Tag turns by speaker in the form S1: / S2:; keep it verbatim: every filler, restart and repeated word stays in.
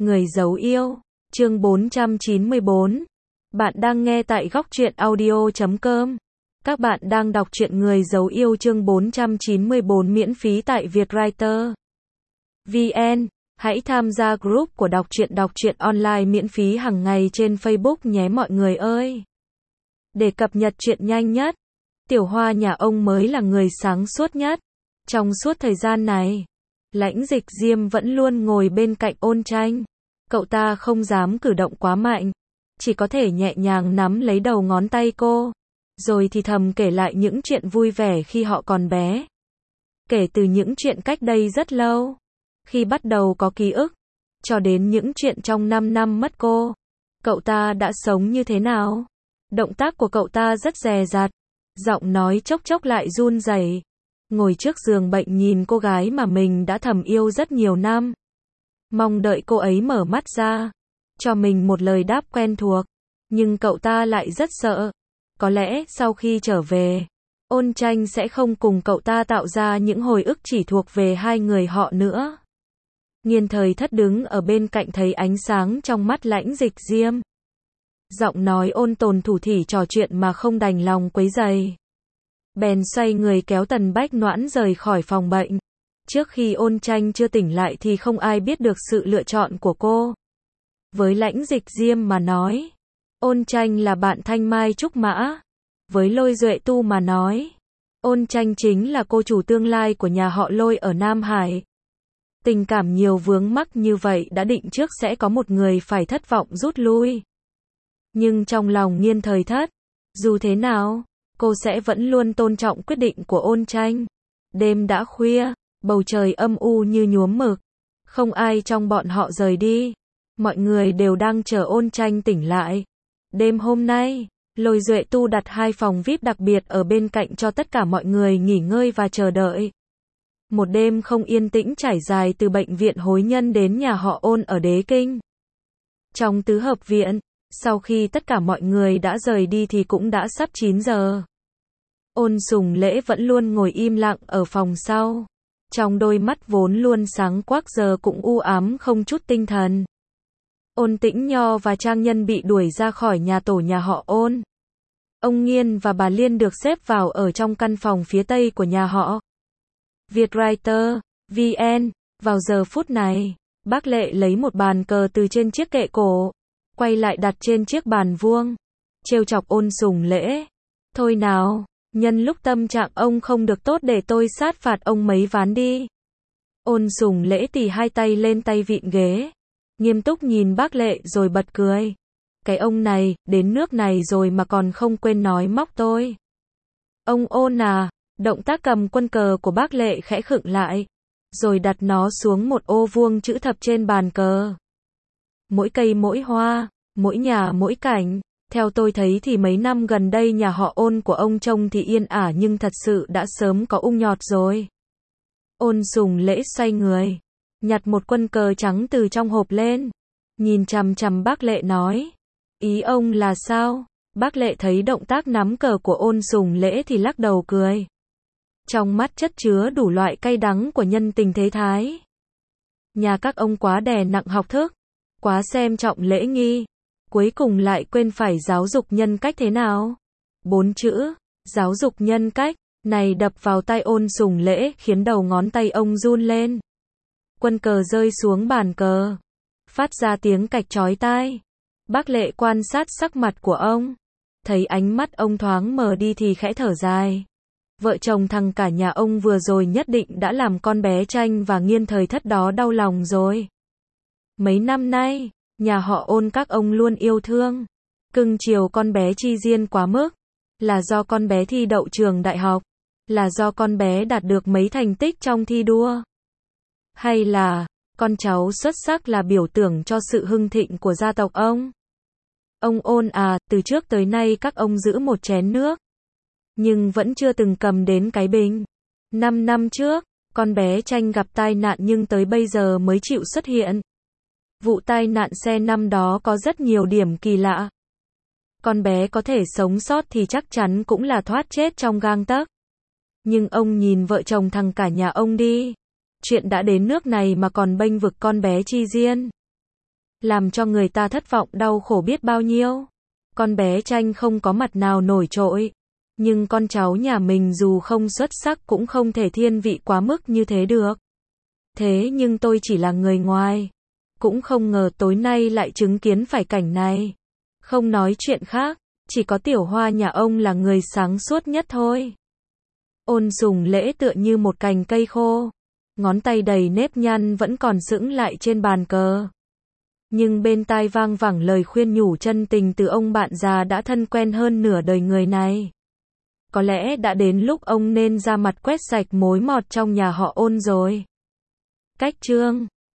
S1: Người giấu yêu, chương bốn trăm chín mươi bốn. Bạn đang nghe tại góc truyện audio chấm com. Các bạn đang đọc truyện Người giấu yêu chương bốn trăm chín mươi bốn miễn phí tại Vietwriter vê en. Hãy tham gia group của đọc truyện đọc truyện online miễn phí hàng ngày trên Facebook nhé mọi người ơi. Để cập nhật truyện nhanh nhất, Tiểu Hoa nhà ông mới là người sáng suốt nhất. Trong suốt thời gian này, Lãnh Dịch Diêm vẫn luôn ngồi bên cạnh Ôn Tranh. Cậu ta không dám cử động quá mạnh, chỉ có thể nhẹ nhàng nắm lấy đầu ngón tay cô, rồi thì thầm kể lại những chuyện vui vẻ khi họ còn bé. Kể từ những chuyện cách đây rất lâu, khi bắt đầu có ký ức, cho đến những chuyện trong năm năm mất cô. Cậu ta đã sống như thế nào? Động tác của cậu ta rất dè dặt, giọng nói chốc chốc lại run rẩy. Ngồi trước giường bệnh nhìn cô gái mà mình đã thầm yêu rất nhiều năm, mong đợi cô ấy mở mắt ra, cho mình một lời đáp quen thuộc. Nhưng cậu ta lại rất sợ. Có lẽ sau khi trở về, Ôn Tranh sẽ không cùng cậu ta tạo ra những hồi ức chỉ thuộc về hai người họ nữa. Nghiên Thời Thất đứng ở bên cạnh thấy ánh sáng trong mắt Lãnh Dịch Diêm. Giọng nói ôn tồn thủ thỉ trò chuyện mà không đành lòng quấy rầy. Bèn xoay người kéo Tần Bách Noãn rời khỏi phòng bệnh. Trước khi Ôn Tranh chưa tỉnh lại thì không ai biết được sự lựa chọn của cô. Với Lãnh Dịch Diêm mà nói, Ôn Tranh là bạn thanh mai trúc mã. Với Lôi Duệ Tu mà nói, Ôn Tranh chính là cô chủ tương lai của nhà họ Lôi ở Nam Hải. Tình cảm nhiều vướng mắc như vậy đã định trước sẽ có một người phải thất vọng rút lui. Nhưng trong lòng Nghiên Thời Thất, dù thế nào, cô sẽ vẫn luôn tôn trọng quyết định của Ôn Tranh. Đêm đã khuya, bầu trời âm u như nhuốm mực. Không ai trong bọn họ rời đi. Mọi người đều đang chờ Ôn Tranh tỉnh lại. Đêm hôm nay, Lôi Duệ Tu đặt hai phòng vi ai pi đặc biệt ở bên cạnh cho tất cả mọi người nghỉ ngơi và chờ đợi. Một đêm không yên tĩnh trải dài từ bệnh viện Hối Nhân đến nhà họ Ôn ở Đế Kinh. Trong tứ hợp viện, sau khi tất cả mọi người đã rời đi thì cũng đã sắp chín giờ. Ôn Sùng Lễ vẫn luôn ngồi im lặng ở phòng sau. Trong đôi mắt vốn luôn sáng quắc giờ cũng u ám không chút tinh thần. Ôn Tĩnh Nho và Trang Nhân bị đuổi ra khỏi nhà tổ nhà họ Ôn. Ông Nghiên và bà Liên được xếp vào ở trong căn phòng phía tây của nhà họ. Vietwriter vê en. Vào giờ phút này, bác Lệ lấy một bàn cờ từ trên chiếc kệ cổ, quay lại đặt trên chiếc bàn vuông, trêu chọc Ôn Sùng Lễ. Thôi nào, nhân lúc tâm trạng ông không được tốt để tôi sát phạt ông mấy ván đi. Ôn Sùng Lễ tì hai tay lên tay vịn ghế, nghiêm túc nhìn bác Lệ rồi bật cười. Cái ông này, đến nước này rồi mà còn không quên nói móc tôi. Ông Ôn à, động tác cầm quân cờ của bác Lệ khẽ khựng lại, rồi đặt nó xuống một ô vuông chữ thập trên bàn cờ. Mỗi cây mỗi hoa, mỗi nhà mỗi cảnh. Theo tôi thấy thì mấy năm gần đây nhà họ Ôn của ông trông thì yên ả nhưng thật sự đã sớm có ung nhọt rồi. Ôn Sùng Lễ xoay người, nhặt một quân cờ trắng từ trong hộp lên, nhìn chằm chằm bác Lệ nói. Ý ông là sao? Bác Lệ thấy động tác nắm cờ của Ôn Sùng Lễ thì lắc đầu cười. Trong mắt chất chứa đủ loại cay đắng của nhân tình thế thái. Nhà các ông quá đè nặng học thức, quá xem trọng lễ nghi, cuối cùng lại quên phải giáo dục nhân cách thế nào. Bốn chữ, giáo dục nhân cách, này đập vào tay Ôn Sùng Lễ khiến đầu ngón tay ông run lên. Quân cờ rơi xuống bàn cờ, phát ra tiếng cạch chói tai. Bác Lệ quan sát sắc mặt của ông, thấy ánh mắt ông thoáng mờ đi thì khẽ thở dài. Vợ chồng thằng cả nhà ông vừa rồi nhất định đã làm con bé Tranh và Nghiên Thời Thất đó đau lòng rồi. Mấy năm nay, nhà họ Ôn các ông luôn yêu thương, cưng chiều con bé Chi Diên quá mức. Là do con bé thi đậu trường đại học? Là do con bé đạt được mấy thành tích trong thi đua? Hay là, con cháu xuất sắc là biểu tượng cho sự hưng thịnh của gia tộc ông? Ông Ôn à, từ trước tới nay các ông giữ một chén nước, nhưng vẫn chưa từng cầm đến cái bình. Năm năm trước, con bé Tranh gặp tai nạn nhưng tới bây giờ mới chịu xuất hiện. Vụ tai nạn xe năm đó có rất nhiều điểm kỳ lạ. Con bé có thể sống sót thì chắc chắn cũng là thoát chết trong gang tấc. Nhưng ông nhìn vợ chồng thằng cả nhà ông đi. Chuyện đã đến nước này mà còn bênh vực con bé Chi Diên. làm cho người ta thất vọng đau khổ biết bao nhiêu. Con bé Tranh không có mặt nào nổi trội, nhưng con cháu nhà mình dù không xuất sắc cũng không thể thiên vị quá mức như thế được. Thế nhưng tôi chỉ là người ngoài, cũng không ngờ tối nay lại chứng kiến phải cảnh này. Không nói chuyện khác, chỉ có Tiểu Hoa nhà ông là người sáng suốt nhất thôi. Ôn Sùng Lễ tựa như một cành cây khô, ngón tay đầy nếp nhăn vẫn còn sững lại trên bàn cờ. Nhưng bên tai vang vẳng lời khuyên nhủ chân tình từ ông bạn già đã thân quen hơn nửa đời người này. Có lẽ đã đến lúc ông nên ra mặt quét sạch mối mọt trong nhà họ Ôn rồi. Cách chương